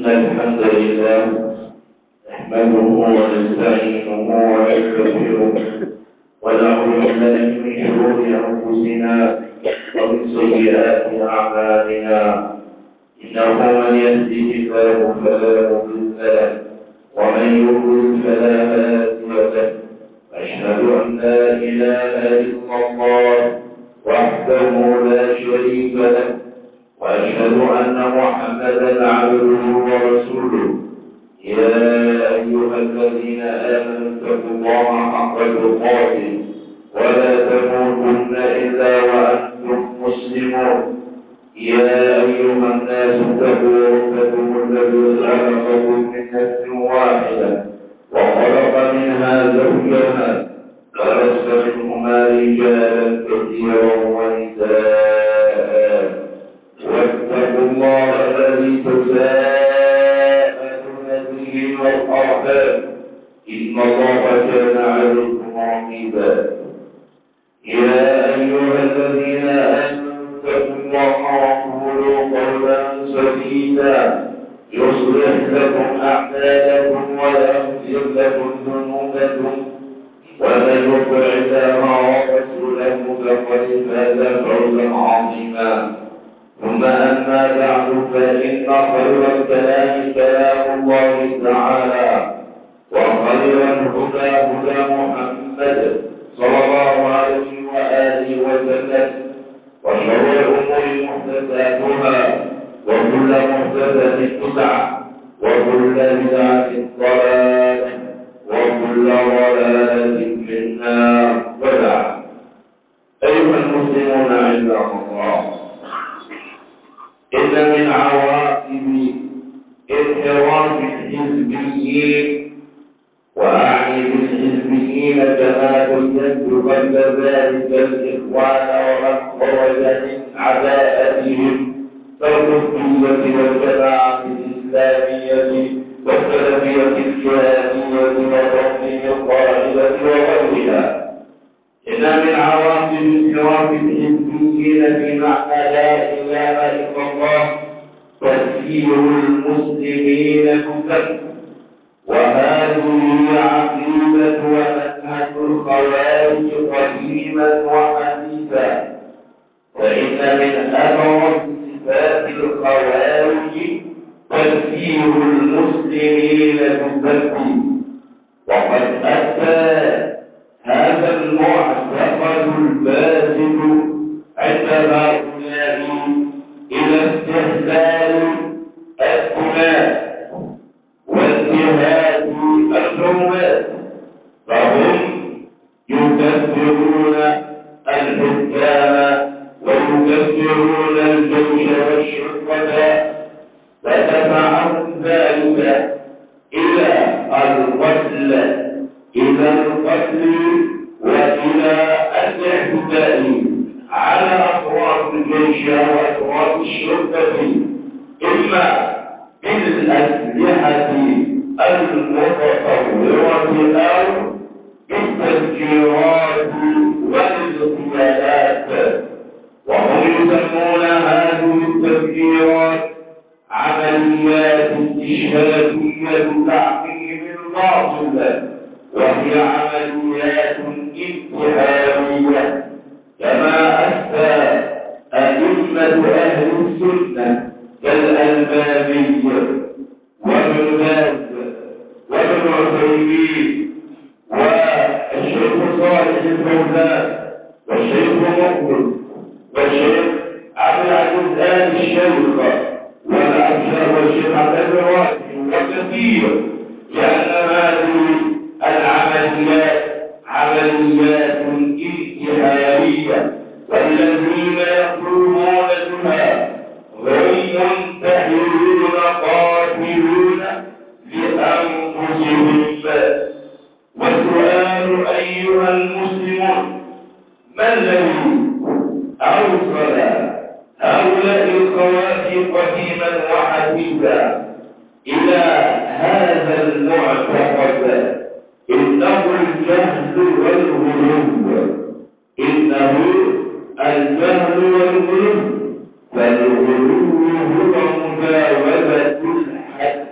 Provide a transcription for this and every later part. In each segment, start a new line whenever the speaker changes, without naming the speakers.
إن الحمد لله نحمده ونستعينه ونستغفره ونعوذ بالله من شرور أنفسنا ومن سيئات أعمالنا إنه من يهده الله فلا مضل له ومن يضلل فلا هادي له أشهد أن لا إله إلا الله وحده لا شريك له وأشهد أن محمدا عبده ورسوله يا أيها الذين آمنوا اتقوا الله حق تقاته ولا تموتن إلا وأنتم مسلمون يا أيها الناس اتقوا ربكم الذي خلقكم من نفس واحدة وخلق منها زوجها وبث منهما رجالا كثيرا ونساء واتقوا الله الذي تساءلون به والأرحام إن الله كان عليكم رقيبا يا أيها الذين آمنوا اتقوا الله وقولوا قولا سديدا يصلح لكم أعمالكم ويغفر لكم ذنوبكم ومن يطع الله ورسوله فقد فاز فوزا عظيما ثم أما بعد فإن خير الكلام كلام الله تعالى وخير الهدى هدى محمد صلى الله عليه وآله وسلم وشر الأمور محدثاتها وكل محدثة بدعة وكل بدعة ضلالة وكل ضلالة في النار وبعد أيها المسلمون عباد الله إن من عواقب انحراف الحزبيين وأعني بالحزبيين كما بينت قبل ذلك الإخوان ومن خرج من عداءتهم كالقطبية والجماعة الإسلامية والسلفية الجهادية وتنظيم القاعدة وغيرها إن من عواقب انحراف الحزبيين في معنى لا إله إلا الله تسيير المسلمين كفر وهذه عقيدة ومنهج الخوارج قديما وحديثا فإن من أبرز صفات الخوارج تسيير المسلمين كفر وقد أتى هذا المعتقد الباسل عند هؤلاء إلى استحلال الدماء وانتهاك الحرمات فهم يكفرون الحكام ويكفرون الجيش والشرطة ودفعهم ذلك إلى القتل وإلى الاعتداء على أفراد الجيش وأفراد الشرطة إما بالأسلحة المتطورة أو بالتفجيرات والاغتيالات وهم يسمون هذه التفجيرات عمليات استشهادية تعقيم الباطل وهي عمليات انتحارية كما أفتى أئمة أهل السنة كالألباني وابن باز وابن عثيمين والشيخ صالح الفوزان والشيخ مقبل والشيخ عبد العزيز آل الشيخ والأبشر والشيخ عبد الراشد وكثير لأن هذه العمليات عمليات انتحارية والذين يقومون بها هم منتحرون قاتلون لأنفسهم والسؤال أيها المسلمون ما الذي أوصل هؤلاء الخوارج قديما وحديثا إلى هذا المعتقد إنه الجهل والغلو إنه الجهل والغلو فالغلو هو مجاوزة الحد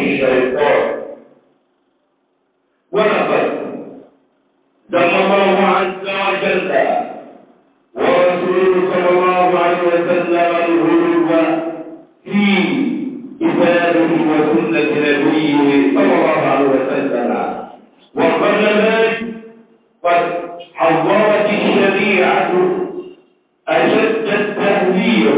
الشيطان. ولقد ذم الله عز وجل ورسوله صلى الله عليه وسلم الغلو في كتابه وسنة نبيه صلى الله عليه وسلم. وقبل ذلك قد حذرت الشريعة أشد التهذير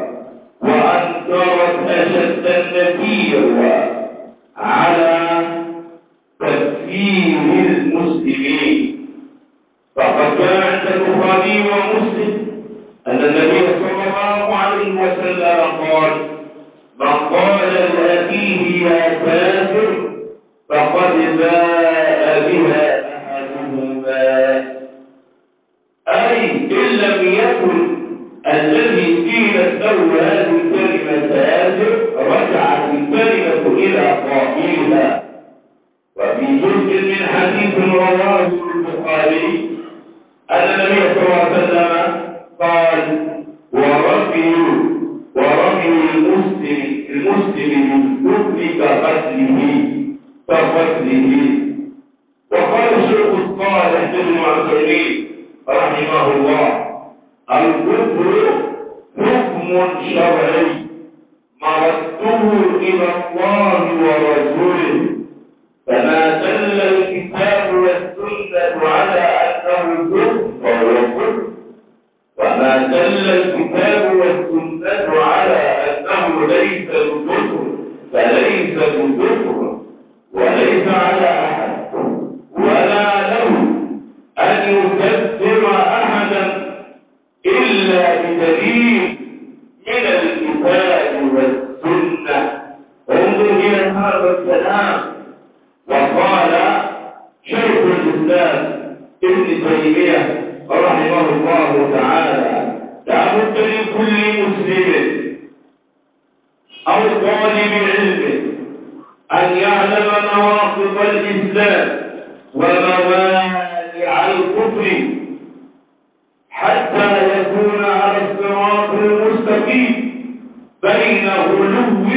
وأنكرت أشد النكير على تكفير المسلمين. فقد جاء عند البخاري ومسلم أن النبي صلى الله عليه وسلم قال: من قال لأخيه يا كافر فقد باء بها أحدهما. أي إن لم يكن الذي قيلت له هذه الكلمة كافر رجعت الكلمة إلى قائلها. وفي جزء من حديث رواه البخاري أن النبي صلى الله عليه وسلم قال: ورمي المسلم بالكفر كقتله. وقال الشيخ الصالح بن عثيمين رحمه الله: الكفر حكم شرعي مرده إلى الله ورسوله، فما دل الكتاب والسنة على أنه كفر فهو كفر، وما دل الكتاب والسنة على أنه ليس بكفر فليس بكفر، وليس على أحد ولا له أن يكفر أحدا إلا بدليل من الكتاب والسنة. انظر إلى هذا الكلام. وقال شيخ الإسلام ابن تيمية رحمه الله تعالى: لا بد لكل مسلم أو طالب علم أن يعلم نواقض الإسلام وموانع الكفر حتى يكون على الصراط المستقيم بين غلو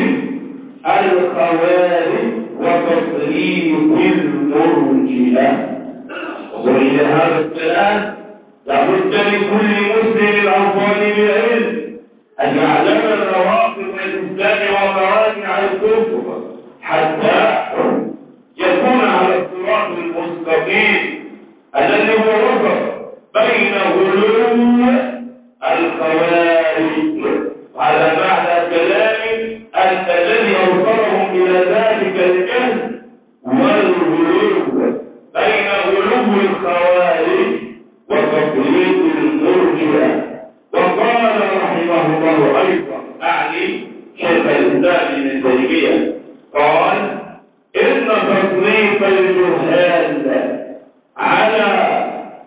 الخوارج وتصريف المرجئة. وإلى هذا الكلام لابد لكل مسلم أو طالب علم أن يعلم نواقض الإسلام وموانع الكفر حتى يكون على الصراط المستقيم الذي هو وسط بين غلو الخوارج. وهذا معنى كلامي أن الذي أوصلهم إلى ذلك الجهل والغلو بين غلو الخوارج وتقليد المرجئة. وقال رحمه الله أيضا أعني شيخ الإسلام ابن تيمية قال: إن تصنيف الجهال على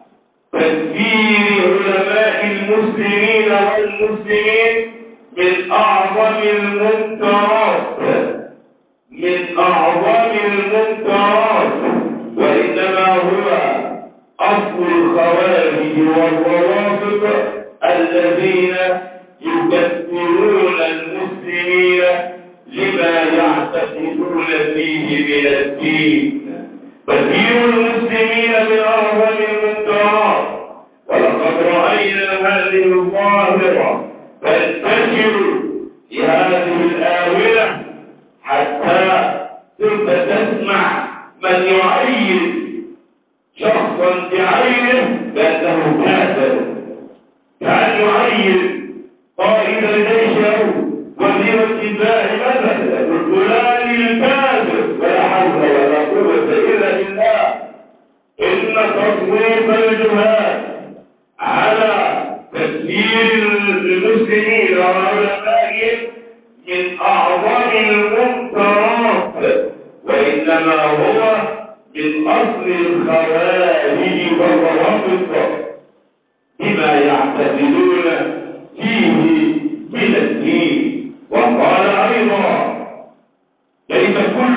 تكفير علماء المسلمين والمسلمين من أعظم المنكرات، وإنما هو أصل الخوارج والروافض الذين يكفرون المسلمين لما يعتقدون فيه من الدين. تكفير المسلمين من أعظم المنكرات، ولقد رأينا هذه الظاهرة تنتشر في هذه الآونة حتى تسمع من يعين شخصا بعينه بأنه كافر، كان يعين قائد الجيش أو وزير الدفاع مثلا الفلاني الكافر، ولا حول ولا قوة إلا بالله. إن تصنيف الجهاد على تكفير المسلمين وعلمائهم من أعظم المنكرات، وإنما هو من أصل الخوارج والروافض بما يعتقدون فيه من الدين. وقال أيضا: ليس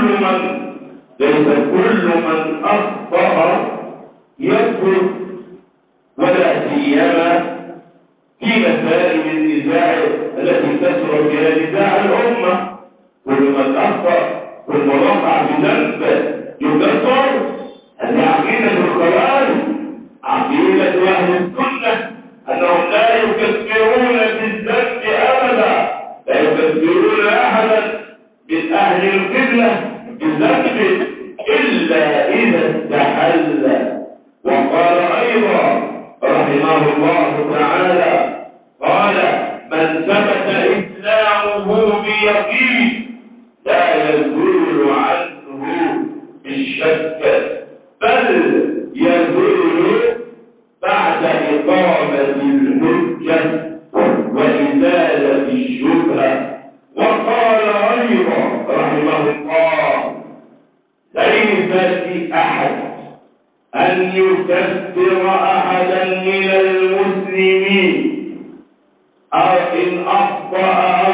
كل من أخطأ يكفر، ولا سيما في مسائل النزاع التي كثر فيها نزاع الأمة. كل من أخطأ ثم وقع بذنب يكفر. هذه عقيدة الخوارج. عقيدة أهل السنة أنهم لا يكفرون بالذنب أبدا، لا يكفرون أحدا من أهل القبلة بذنب إلا إذا استحل. وقال أيضا رحمه الله تعالى قال: من ثبت إسلامه بيقين لا يزول عنه بالشك، بل يزول بعد إقامة الحجة وإزالة الشبهة. وقال أيضا رحمه الله: ليس لأحد أن يكفر أحدا من المسلمين أو إن أخطأ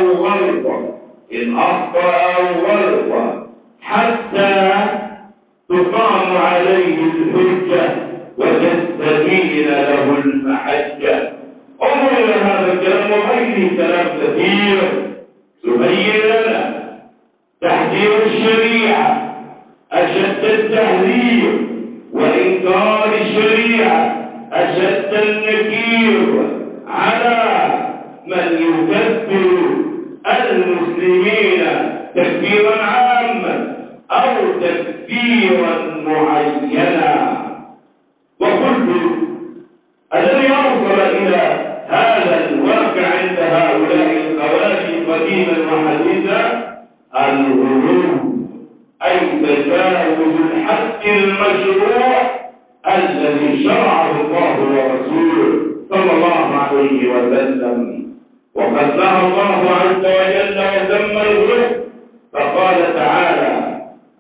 أو غلط حتى تقام عليه الحجة وتستبين له المحجة. انظر إلى هذا الكلام وغيره كلام كثير يبين لنا تحذير الشريعة أشد التحذير، وإنكار الشريعة أشد النكير على من يكفر المسلمين تكفيرا عاما أو تكفيرا معينا. وكل الذي أوصل إلى هذا الواقع عند هؤلاء الخوارج قديما وحديثا الغلو، أي تجاوز الحد المشروع الذي شرعه الله ورسوله صلى الله عليه وسلم. وقد نهى الله عز وجل وذم الغلو فقال تعالى: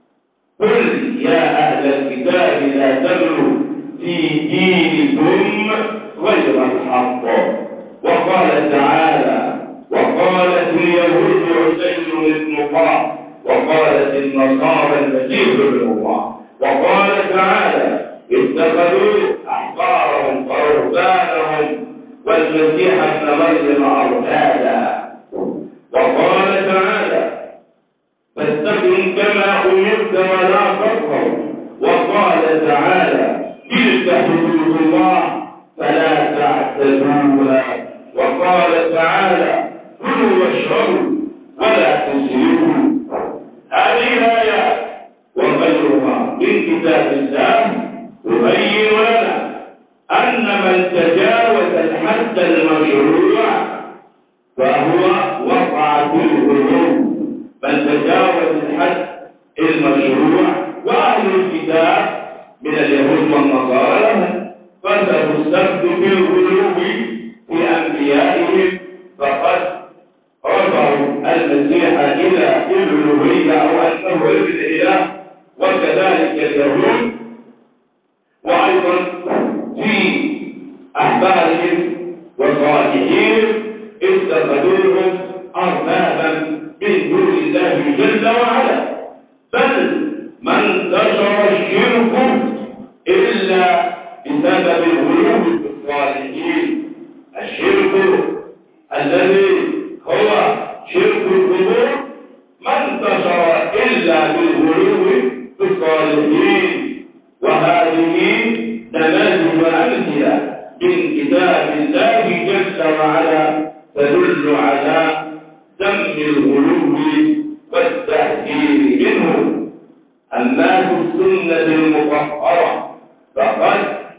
قل يا أهل الكتاب لا تغلوا في دينكم غير الحق. وقال تعالى: وقالت اليهود عزير ابن الله وقالت النصارى المسيح ابن الله. وقال تعالى: اتخذوا أحبارهم ورهبانهم والمسيح ابن مريم أربابا. وقال تعالى: فاستقم كما أمرت ولا تطغوا. وقال تعالى: تلك حدود الله فلا تعتدوها. وقال تعالى: كلوا واشربوا ولا تسرفوا. هذه الآيات وغيرها من كتاب الله تبين لنا أن من تجاوز الحد المشروع فهو وقع في الغلو. من تجاوز الحد المشروع، وأهل الكتاب من اليهود والنصارى لهم فسبوا السبت بالغلو في أنبيائهم، فقد رفعوا المسيح إلى الألوهية أو أنه ابن الإله، وكذلك اليهود. وأيضا في أحبارهم وصالحين اتخذوهم أربابا من دون الله جل وعلا. بل ما انتشر الشرك إلا بسبب الغلو في الصالحين. الشرك الذي هو شرك القبور ما انتشر إلا بالغلو في الصالحين. وهذه نماذج وأمثلة من كتاب الله جل وعلا تدل على ذم الغلو والتحذير منه. أما في السنة المطهرة فقد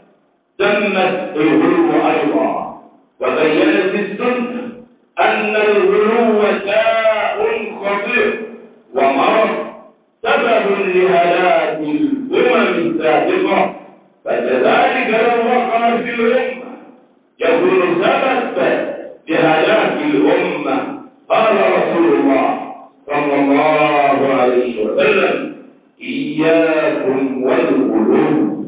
ذمت الغلو أيضا، وبينت السنة أن الغلو داء خطير ومرض سبب لهلاك الأمم السابقة، فكذلك لو وقع في الأمة يكون سبب لهلاك الأمة. قال رسول الله صلى الله عليه وسلم: إياكم والغلو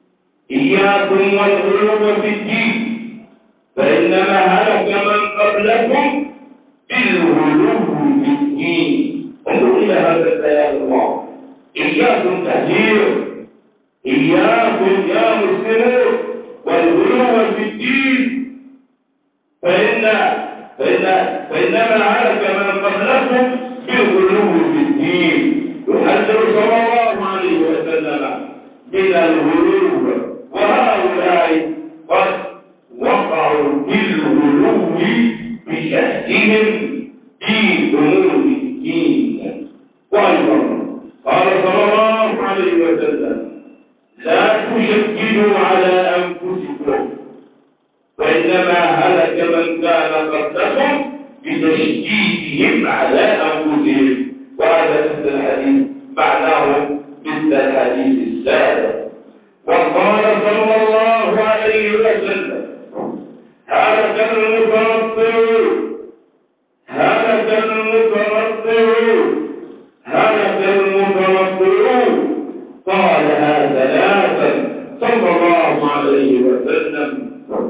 في الدين فإنما هلك من قبلكم بالغلو في الدين. انظروا إلى هذا البيان الله. إياكم تهجير، إياكم يا مسلمون والغلو في الدين فإنما هلك من قبلكم بالغلو في الدين. بهم على أنفسهم. وهذا مثل الحديث معناه مثل الحديث السابق. وقال صلى الله عليه وسلم: هلك المتنطعون هلك المتنطعون هلك المتنطعون. قالها ثلاثا صلى الله عليه وسلم.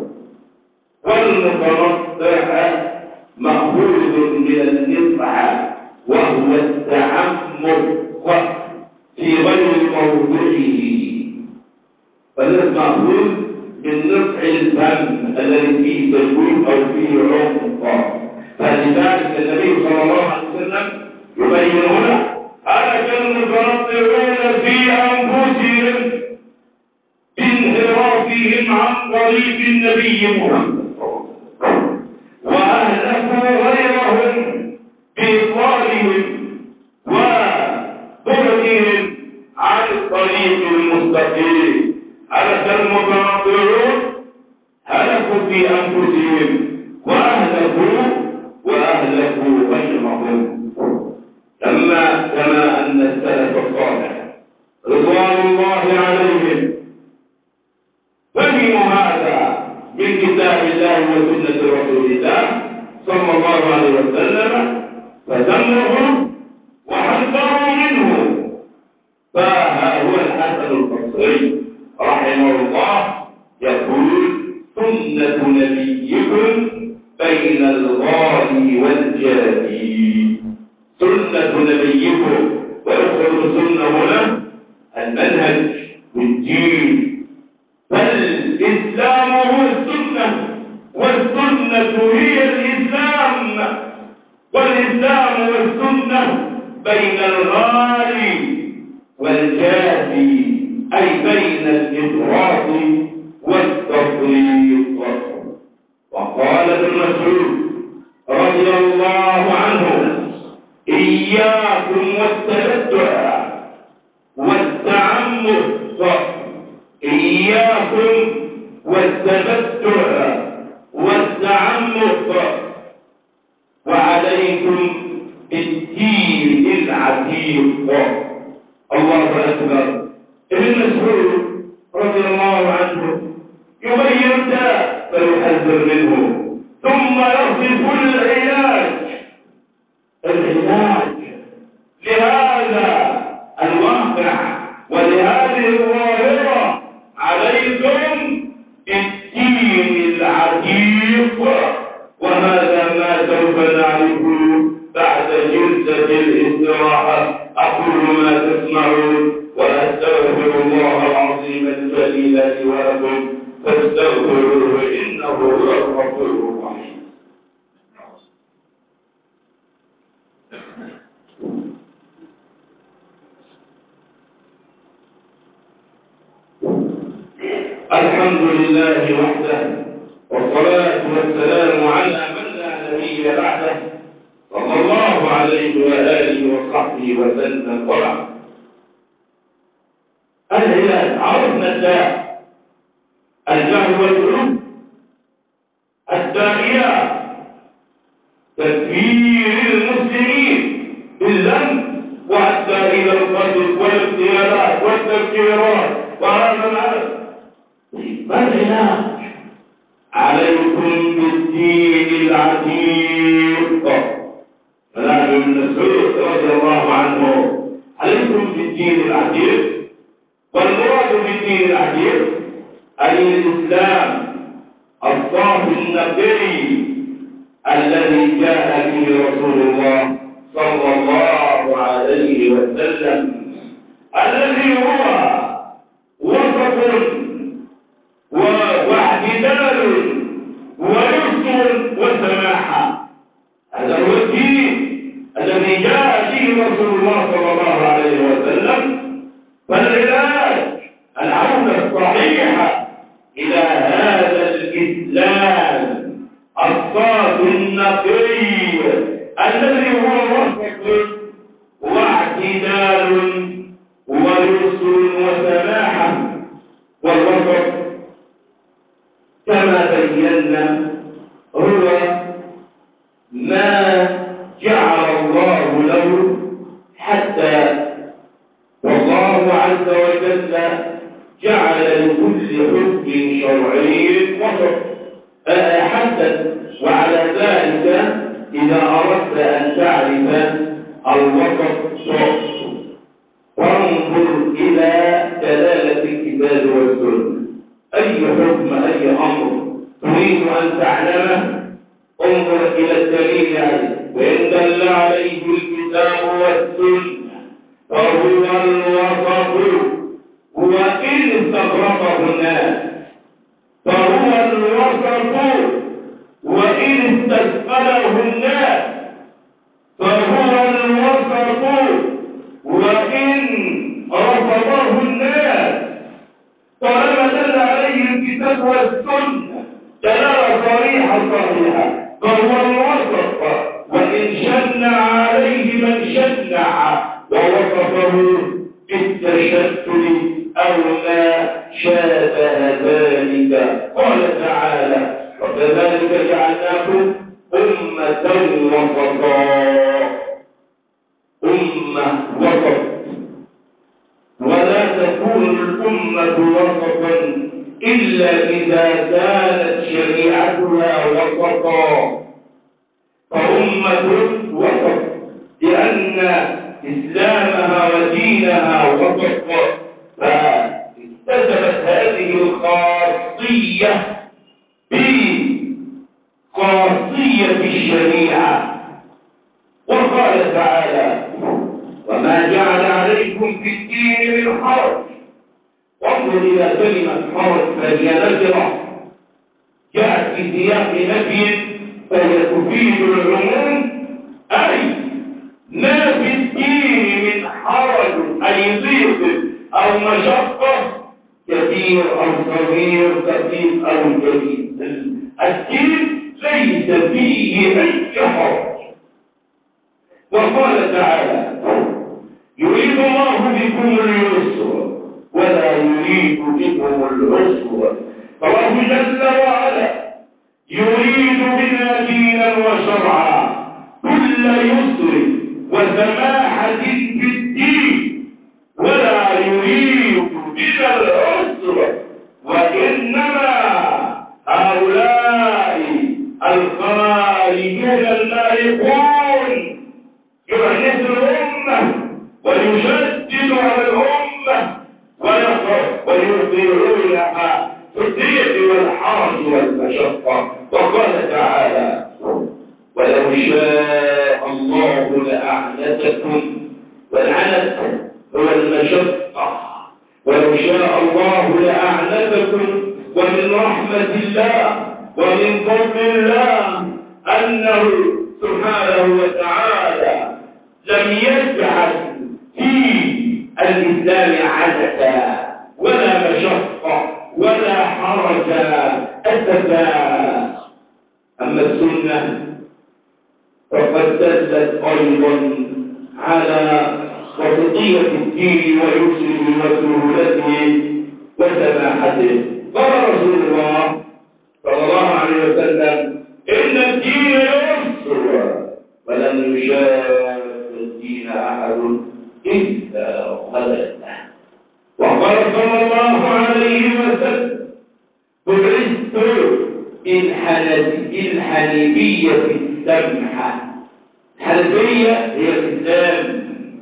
والمتنطع مأخوذ من النطع وهو التعمق في غير موضعه، فالذي مأخوذ من نطع الفم الذي فيه تجويف أو فيه عمق. فلذلك النبي صلى الله عليه وسلم يبين هنا: هلك المتنطعون في أنفسهم بانحرافهم عن طريق النبي محمد، وأهلكوا غيرهم بإضلالهم وبعدهم عن الطريق المستقيم. هلك المتنطعون هلكوا في أنفسهم وأهلكوا غيرهم. كما أن السلف الصالح رضوان الله عليهم فهموا هذا من كتاب الله وسنة رسول الله صلى الله عليه وسلم فذموه وحذروا منه. فها هو الحسن البصري رحمه الله يقول: سنة نبيكم بين الغالي والجادي. سنة نبيكم، ويدخل السنة هنا المنهج والدين، فالإسلام هو السنة والسنة هي الإسلام، والإسلام والسنة بين الغالي والجافي، أي بين الإفراط والتفريط. وقال ابن مسعود رضي الله عنه: إياكم والتبدع والتعمق، إياكم والتبدع والتعمق، وعليكم بالدين العتيق. الله أكبر. ابن مسعود رضي الله عنه يبين الداء فيحذر منه، ثم يصف العلاج لهذا الواقع ولهذه الظاهرة: عليكم بالدين العتيق. وهذا ما سوف نعرفه بعد جلسة الاستراحة. أقول ما تسمعون وأستغفر الله العظيم الجليل لي ولكم فاستغفروه إنه هو الغفور الرحيم. الحمد لله وحده، والصلاة والسلام على من لا نبي بعده، صلى الله عليه وآله وصحبه وسلم. وبعد، العلاج عرفنا الداء، الجهل والقلوب، الداعية تكفير المسلمين بالذنب وحتى إلى القتل والاغتيالات والتفجيرات وهذا العدد. ما العلاج؟ عليكم بالدين العتيق. فلا ابن مسعود رضي الله عنه: عليكم بالدين العتيق. والمراد بالدين العتيق أي الإسلام الصافي النقي الذي جاء به رسول الله صلى الله عليه وسلم، الذي هو وسط واعتدال ويسر وسماحة. هذا هو الدين الذي جاء به رسول الله صلى الله عليه وسلم. فالعلاج العودة الصحيحة إلى هذا الإسلام الصافي النقي الذي هو وسط واعتدال ويسر وسماحة. والوسط كما بينا هو ما جعل عز وجل جعل لكل حكم شرعي وسط حسن. وعلى ذلك إذا أردت أن تعرف الوسط فانظر إلى دلالة الكتاب والسنة. أي حكم أي أمر تريد أن تعلمه انظر إلى الدليل عليه، وإن دل عليه الكتاب والسنة فهو الوسط. وإن استغرقه الناس فهو الوسط، وإن استثقله الناس فهو الوسط، وإن رفضه الناس طالما دل عليه الكتاب والسنة دلالة صريحة فهو الوسط. وإن شنع عليه من شنع ووصفه بالتشتت أو ما شابه ذلك. قال تعالى: وكذلك جعلناكم أمة وسطا. أمة وسط، ولا تكون الأمة وسطا إلا إذا كانت شريعتها وسطا. فأمة وسط لأن إسلامها ودينها وسط، فاكتسبت هذه الخاصية بخاصية الشريعة. وقال تعالى: وما جعل عليكم في الدين من حرج. وانظر إلى كلمة حرج فهي نكرة جاءت في سياق نفي فهي تفيد العموم، أي ما في الدين من حرج أي ضيق أو مشقة، كثير أو صغير، خفيف أو جديد. الدين ليس فيه أي حرج. وقال تعالى: يريد الله بكم اليسر ولا يريد بكم العسر. فالله جل وعلا يريد بنا دينا وشرعا كل يسر وسماحة في الدين، ولا يريد بنا العسر. وإنما هؤلاء الخارجون المارقون يعنس الأمة ويشدد على الأمة ويرضعونها في الضيق والحرج والمشقة. وقال تعالى: ولو شاء الله لأعنتكم. والعنت هو المشقة. ولو شاء الله لأعنتكم. ومن رحمة الله ومن فضل الله أنه سبحانه وتعالى لم يجعل في الإسلام عنتا ولا مشقة ولا حرج أسفا. أما السنة فقد دلت أيضا على وسطية الدين ويسره وسهولته وسماحته. قال رسول الله صلى الله عليه وسلم: إن الدين يسر ولن يشاق الدين أحد إلا غلبه. وقال صلى الله عليه وسلم: بعثت بالحنيفية السمحة. الحنيفية هي الإسلام،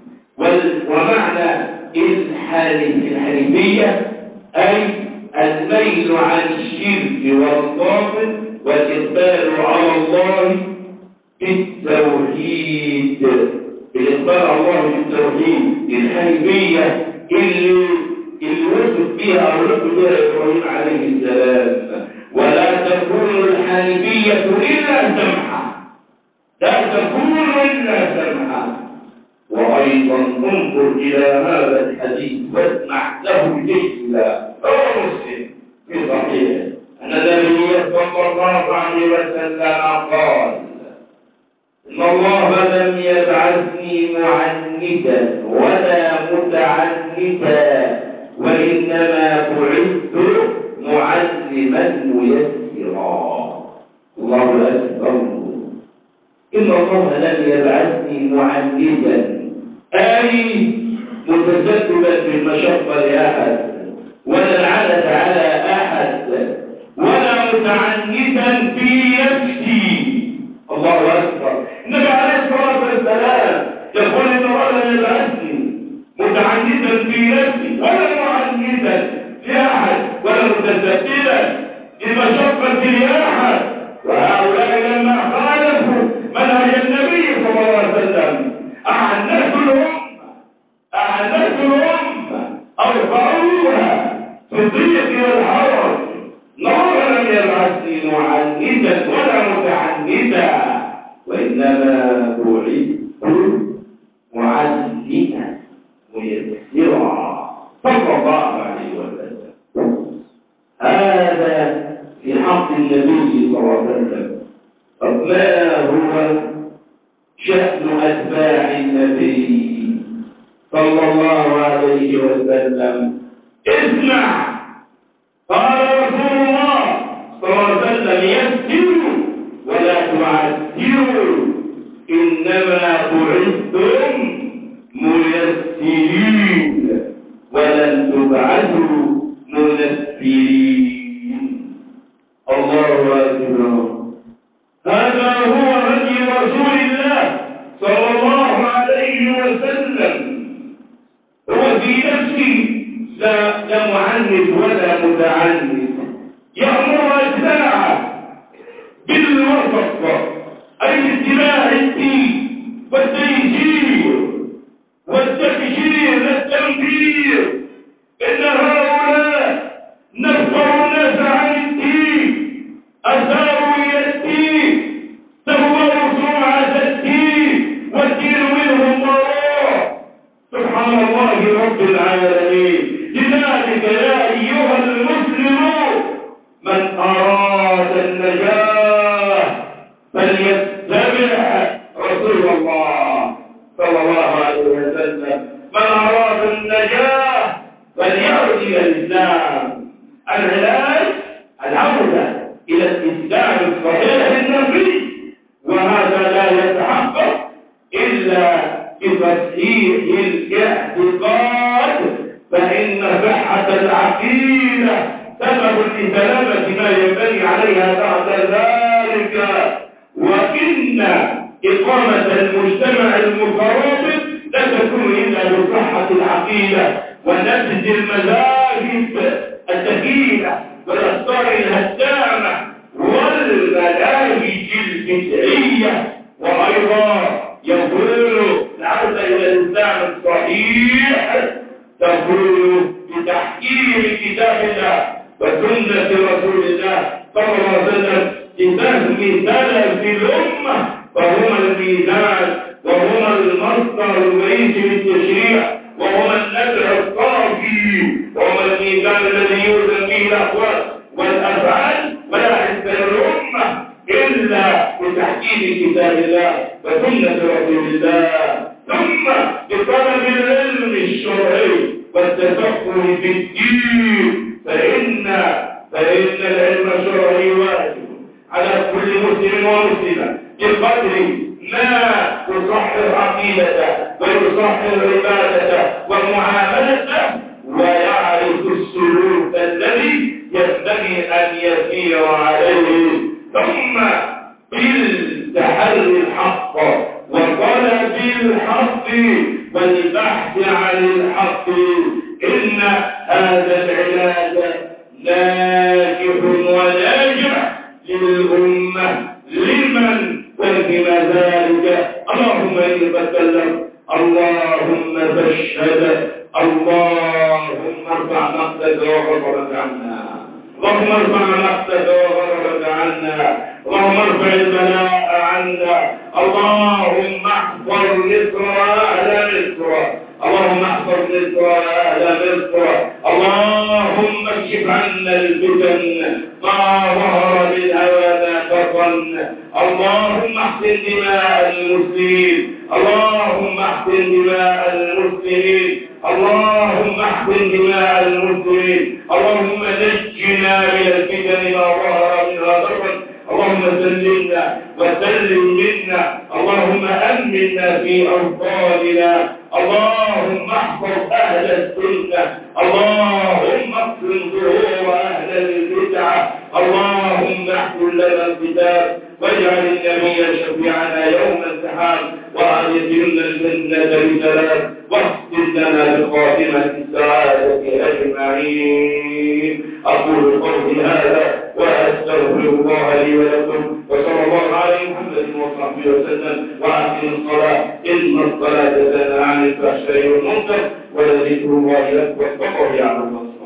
ومعنى الحنيفية أي الميل عن الشرك والباطل والإقبال على الله بالتوحيد. الإقبال على الله بالتوحيد الحنيفية اللي وصف بها أو نصف بها إبراهيم عليه السلام. ولا تكون الحنيفية إلا سمحة، لا تكون إلا سمحة. وأيضا انظر إلى هذا الحديث واسمع له جيدا. رواه مسلم في صحيحه أن النبي صلى الله عليه وسلم قال: إن الله لم يبعثني معنتا ولا متعنتا، وإنما بعثت معلما ميسرا. الله أكبر. إن الله لم يبعثني معنتا أي متسببا بالمشقة لأحد ولا العنت على أحد ولا متعنتا في نفسي. الله أكبر. النبي عليه الصلاة والسلام يقول إن الله يبعثني متعنتا في نفسي ولا معنتا لأحد ولا متسببا بالمشقة لأحد. وهؤلاء لما خالفوا منهج النبي صلى الله عليه وسلم أعنته الأمة أرفعوها في الضيق والحرج. الله لم يبعثني معنتا ولا متعنتا وإنما بعثت معلما ميسرا صلى الله عليه وسلم. هذا في حق النبي صلى الله عليه وسلم. طب ما هو شأن أتباع النبي صلى الله عليه وسلم؟ اسمع، قال رسول الله صلى الله عليه وسلم: يسروا ولا تعسروا، إنما بعثتم ميسرين ولن تبعثوا منفرين. الله أكبر. هذا هو هدي رسول الله صلى الله عليه وسلم. هو في نفسه لا معنت ولا متعنت، يأمر أتباعه بالوسط أي اتباع الدين والتيسير والتبشير والتنفير. إن هؤلاء نفروا الناس عن الدين، أثاروا إلى الدين، تبوأوا سمعة الدين والدين منهم براء. سبحان الله رب العالمين. لذلك يا أيها المسلمون، من أراد النجاة فليتبع رسول الله صلى الله عليه وسلم. من أراد النجاة فليعد إلى الإسلام. العلاج العودة إلى الإسلام الصحيح النبي، وهذا لا يتحقق إلا بتصحيح الاعتقاد، فإن صحة العقيدة سبب لسلامة ما ينبني عليها بعد ذلك. وإن إقامة المجتمع المترابط لا تكون إلا بصحة العقيدة ونبذ المذاهب الثقيلة والأفكار الهدامة والمناهج البدعية. وأيضا يقول العودة إلى الإسلام الصحيح تقول بتحكيم كتاب الله وسنة رسول الله صلى الله عليه وسلم لفهم سلف الأمة، وهما الميزان وهما المصدر الرئيسي للتشريع وهما النبع الصافي وهما الميزان الذي يوزن به الأقوال والأفعال. ولا حس الأمة إلا بتحكيم كتاب الله وسنة رسول الله، ثم بطلب العلم الشرعي والتفقه في الدين، فإن العلم الشرعي واجب على كل مسلم ومسلمة بقدر ما يصحح عقيدته ويصحح عبادته ومعاملته ويعرف السلوك الذي ينبغي أن يسير عليه، ثم بالتحري الحق وطلب الحق والبحث عن الحق. إن هذا العلاج ناجح وناجح للأمة لمن فهم ذلك. اللهم إني بتكلم، اللهم فاشهد، اللهم ارفع مقتك وغضبك عنا، اللهم ارفع مقتك وغضبك عنا، اللهم ارفع البلاء عنا، اللهم احفظ مصر واهل مصر، اللهم احفظ مصر واهل مصر، اللهم اكشف عنا الفتن ما ظهر منها وما بطن، اللهم احقن دماء المسلمين، اللهم احقن دماء المسلمين، اللهم احقن دماء المسلمين، اللهم نجنا من الفتن ما ظهر منها بطن، اللهم سلمنا وسلم منا، اللهم أمنا في أوطاننا، اللهم احفظ أهل السنة، اللهم اقسم ظهور أهل البدعة، اللهم احفظ لنا الكتاب واجعل النبي شفيعنا يوم الامتحان وأدخلنا الجنة بسلام واختم لنا بخاتمة السعادة أجمعين. أقول قولي هذا وأستغفر الله لي ولكم، وصلى الله على محمد وصحبه وسلم. وأقم الصلاة إن الصلاة تنهى عن الفحشاء والمنكر ولذكر الله أكبر والله يعلم.